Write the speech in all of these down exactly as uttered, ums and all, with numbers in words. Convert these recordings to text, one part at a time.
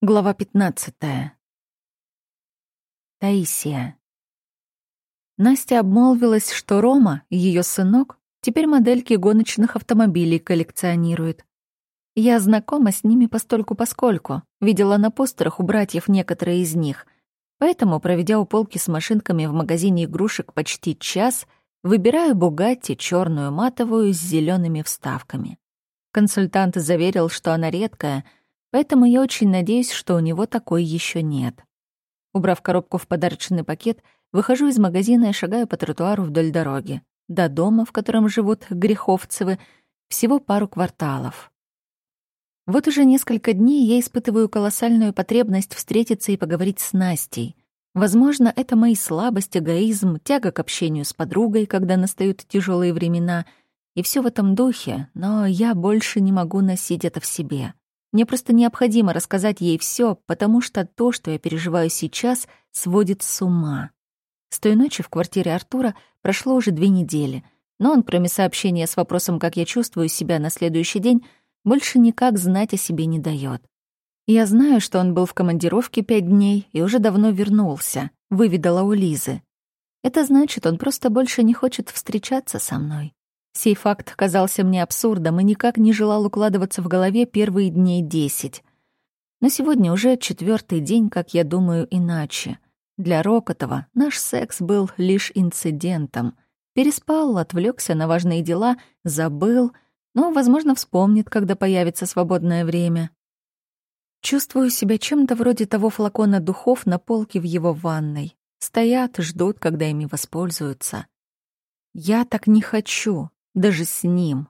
Глава пятнадцатая. Таисия. Настя обмолвилась, что Рома, ее сынок, теперь модельки гоночных автомобилей коллекционирует. Я знакома с ними постольку-поскольку, видела на постерах у братьев некоторые из них, поэтому, проведя у полки с машинками в магазине игрушек почти час, выбираю «Бугатти» черную матовую с зелеными вставками. Консультант заверил, что она редкая, поэтому я очень надеюсь, что у него такой еще нет. Убрав коробку в подарочный пакет, выхожу из магазина и шагаю по тротуару вдоль дороги. До дома, в котором живут Греховцевы, всего пару кварталов. Вот уже несколько дней я испытываю колоссальную потребность встретиться и поговорить с Настей. Возможно, это мои слабость, эгоизм, тяга к общению с подругой, когда настают тяжелые времена, и все в этом духе, но я больше не могу носить это в себе. Мне просто необходимо рассказать ей все, потому что то, что я переживаю сейчас, сводит с ума. С той ночи в квартире Артура прошло уже две недели, но он, кроме сообщения с вопросом, как я чувствую себя на следующий день, больше никак знать о себе не дает. Я знаю, что он был в командировке пять дней и уже давно вернулся, выведала у Лизы. Это значит, он просто больше не хочет встречаться со мной. Сей факт казался мне абсурдом и никак не желал укладываться в голове первые дней десять. Но сегодня уже четвертый день, как я думаю, иначе. Для Рокотова наш секс был лишь инцидентом. Переспал, отвлекся на важные дела, забыл, но, возможно, вспомнит, когда появится свободное время. Чувствую себя чем-то вроде того флакона духов на полке в его ванной. Стоят, ждут, когда ими воспользуются. Я так не хочу. Даже с ним.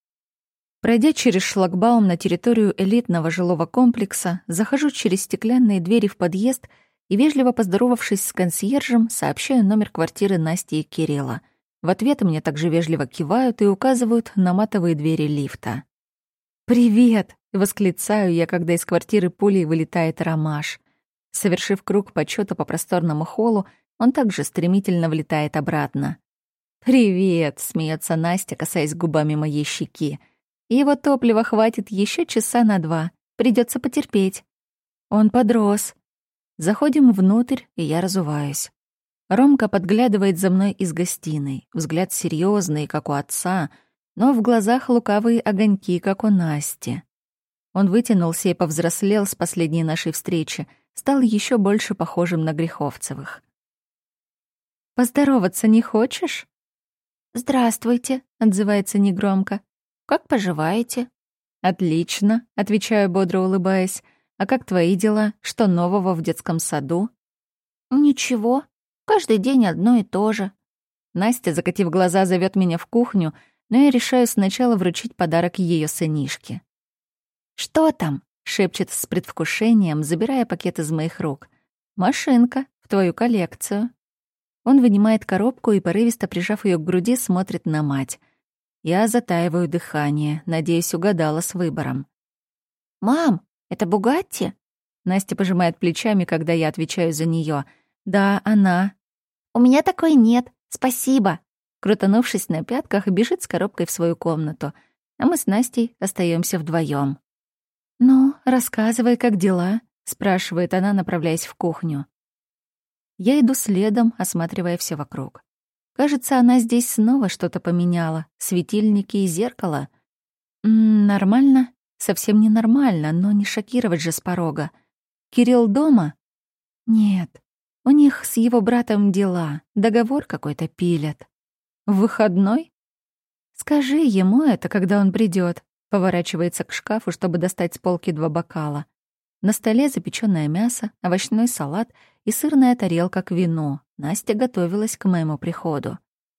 Пройдя через шлагбаум на территорию элитного жилого комплекса, захожу через стеклянные двери в подъезд и, вежливо поздоровавшись с консьержем, сообщаю номер квартиры Насти и Кирилла. В ответ мне также вежливо кивают и указывают на матовые двери лифта. «Привет!» — восклицаю я, когда из квартиры пулей вылетает Ромаш. Совершив круг почёта по просторному холлу, он также стремительно влетает обратно. «Привет!» — смеется Настя, касаясь губами моей щеки. «Его топлива хватит еще часа на два. Придется потерпеть». Он подрос. Заходим внутрь, и я разуваюсь. Ромка подглядывает за мной из гостиной. Взгляд серьезный, как у отца, но в глазах лукавые огоньки, как у Насти. Он вытянулся и повзрослел с последней нашей встречи, стал еще больше похожим на Греховцевых. «Поздороваться не хочешь?» «Здравствуйте», — отзывается негромко. «Как поживаете?» «Отлично», — отвечаю, бодро улыбаясь. «А как твои дела? Что нового в детском саду?» «Ничего. Каждый день одно и то же». Настя, закатив глаза, зовет меня в кухню, но я решаю сначала вручить подарок ее сынишке. «Что там?» — шепчет с предвкушением, забирая пакет из моих рук. «Машинка в твою коллекцию». Он вынимает коробку и, порывисто прижав ее к груди, смотрит на мать. Я затаиваю дыхание, надеюсь, угадала с выбором. «Мам, это Бугатти?» Настя пожимает плечами, когда я отвечаю за нее. «Да, она». «У меня такой нет, спасибо». Крутанувшись на пятках, бежит с коробкой в свою комнату, а мы с Настей остаемся вдвоем. «Ну, рассказывай, как дела?» — спрашивает она, направляясь в кухню. Я иду следом, осматривая все вокруг. Кажется, она здесь снова что-то поменяла. Светильники и зеркало. М-м, нормально? Совсем не нормально, но не шокировать же с порога. Кирилл дома? Нет. У них с его братом дела. Договор какой-то пилят. В выходной? Скажи ему это, когда он придет. Поворачивается к шкафу, чтобы достать с полки два бокала. На столе запечённое мясо, овощной салат и сырная тарелка к вину. Настя готовилась к моему приходу.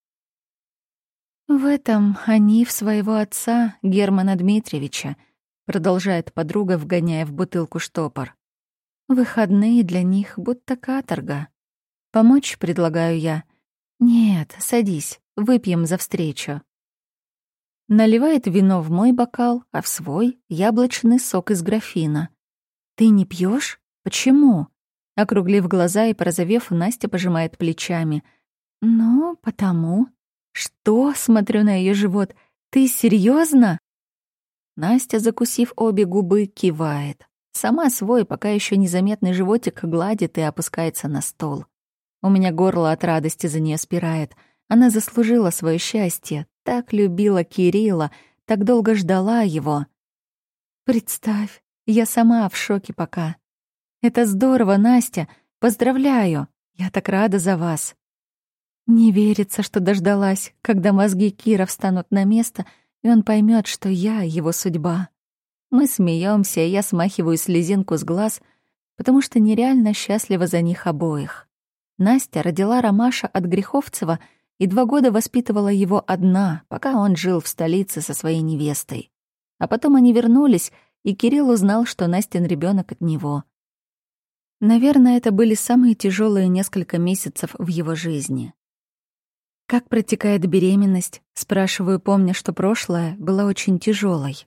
«В этом они в своего отца, Германа Дмитриевича», продолжает подруга, вгоняя в бутылку штопор. «Выходные для них будто каторга. Помочь предлагаю я. Нет, садись, выпьем за встречу». Наливает вино в мой бокал, а в свой — яблочный сок из графина. «Ты не пьешь? Почему?» Округлив глаза и порозовев, Настя пожимает плечами. «Ну, потому». «Что?» — смотрю на ее живот. «Ты серьезно? Настя, закусив обе губы, кивает. Сама свой, пока еще незаметный животик гладит и опускается на стол. У меня горло от радости за нее спирает. Она заслужила свое счастье, так любила Кирилла, так долго ждала его. Представь, я сама в шоке пока. Это здорово, Настя, поздравляю, я так рада за вас. Не верится, что дождалась, когда мозги Кира встанут на место, и он поймет, что я его судьба. Мы смеемся, и я смахиваю слезинку с глаз, потому что нереально счастлива за них обоих. Настя родила Ромаша от Греховцева и два года воспитывала его одна, пока он жил в столице со своей невестой. А потом они вернулись, и Кирилл узнал, что Настин ребенок от него. Наверное, это были самые тяжелые несколько месяцев в его жизни. «Как протекает беременность?» — спрашиваю, помня, что прошлое было очень тяжелой.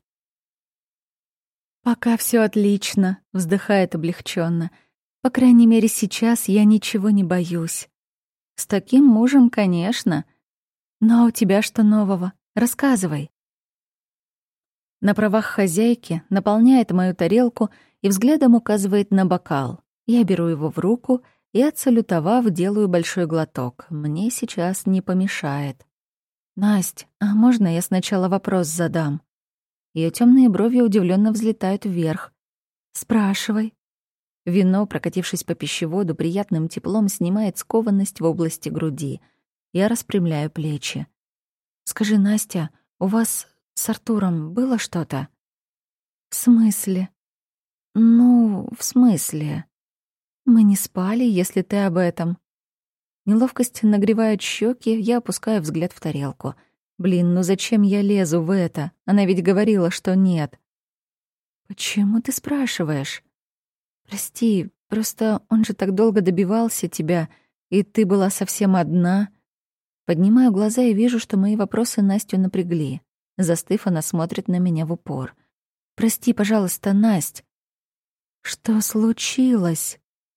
«Пока все отлично», — вздыхает облегченно. «По крайней мере, сейчас я ничего не боюсь». «С таким мужем, конечно. Но у тебя что нового? Рассказывай». На правах хозяйки наполняет мою тарелку и взглядом указывает на бокал. Я беру его в руку и, отсалютовав, делаю большой глоток. Мне сейчас не помешает. «Насть, а можно я сначала вопрос задам?» Ее темные брови удивленно взлетают вверх. «Спрашивай». Вино, прокатившись по пищеводу, приятным теплом снимает скованность в области груди. Я распрямляю плечи. «Скажи, Настя, у вас с Артуром было что-то?» «В смысле?» «Ну, в смысле?» «Мы не спали, если ты об этом». Неловкость нагревает щеки, я опускаю взгляд в тарелку. «Блин, ну зачем я лезу в это? Она ведь говорила, что нет». «Почему ты спрашиваешь?» «Прости, просто он же так долго добивался тебя, и ты была совсем одна». Поднимаю глаза и вижу, что мои вопросы Настю напрягли. Застыв, она смотрит на меня в упор. «Прости, пожалуйста, Насть». «Что случилось?»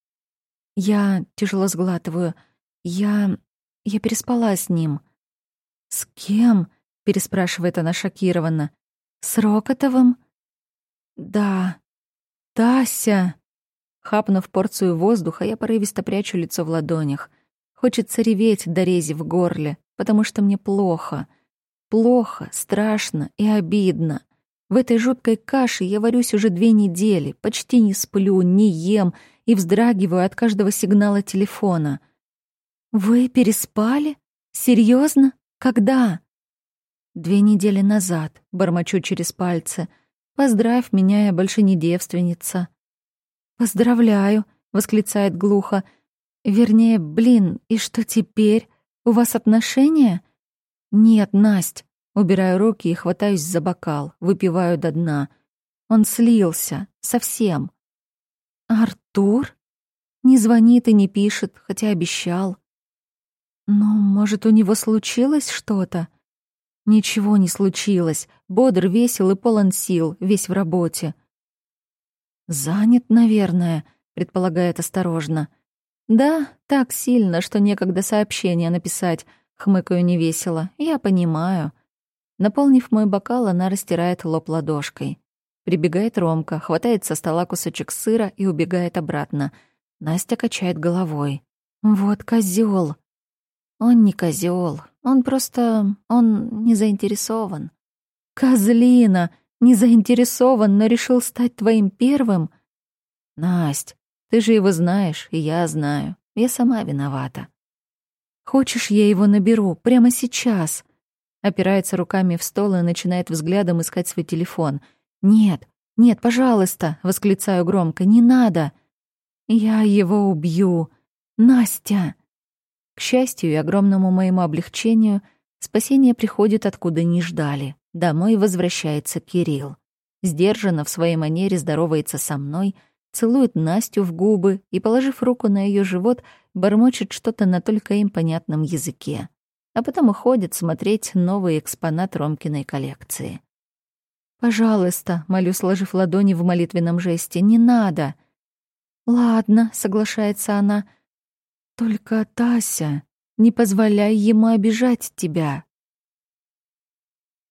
Я тяжело сглатываю. Я... я переспала с ним. «С кем?» — переспрашивает она шокированно. «С Рокотовым?» «Да». «Тася!» Хапнув порцию воздуха, я порывисто прячу лицо в ладонях. Хочется реветь до рези в горле, потому что мне плохо. Плохо, страшно и обидно. В этой жуткой каше я варюсь уже две недели, почти не сплю, не ем и вздрагиваю от каждого сигнала телефона. «Вы переспали? Серьезно? Когда?» «Две недели назад», — бормочу через пальцы. «Поздравь меня, я больше не девственница». «Поздравляю», — восклицает глухо. «Вернее, блин, и что теперь? У вас отношения?» «Нет, Насть». Убираю руки и хватаюсь за бокал, выпиваю до дна. Он слился. Совсем. «Артур? Не звонит и не пишет, хотя обещал». «Ну, может, у него случилось что-то?» «Ничего не случилось. Бодр, весел и полон сил, весь в работе». «Занят, наверное», — предполагает осторожно. «Да, так сильно, что некогда сообщение написать», — хмыкаю невесело. «Я понимаю». Наполнив мой бокал, она растирает лоб ладошкой. Прибегает Ромка, хватает со стола кусочек сыра и убегает обратно. Настя качает головой. «Вот козёл». «Он не козёл, он просто... он не заинтересован». «Козлина! Не заинтересован, но решил стать твоим первым?» «Насть, ты же его знаешь, и я знаю. Я сама виновата». «Хочешь, я его наберу прямо сейчас?» Опирается руками в стол и начинает взглядом искать свой телефон. «Нет, нет, пожалуйста!» — восклицаю громко. «Не надо!» «Я его убью! Настя!» К счастью и огромному моему облегчению, спасение приходит откуда не ждали. Домой возвращается Кирилл. Сдержанно в своей манере здоровается со мной, целует Настю в губы и, положив руку на ее живот, бормочет что-то на только им понятном языке. А потом уходит смотреть новый экспонат Ромкиной коллекции. «Пожалуйста», — молю, сложив ладони в молитвенном жесте, — «не надо». «Ладно», — соглашается она, — «только, Тася, не позволяй ему обижать тебя,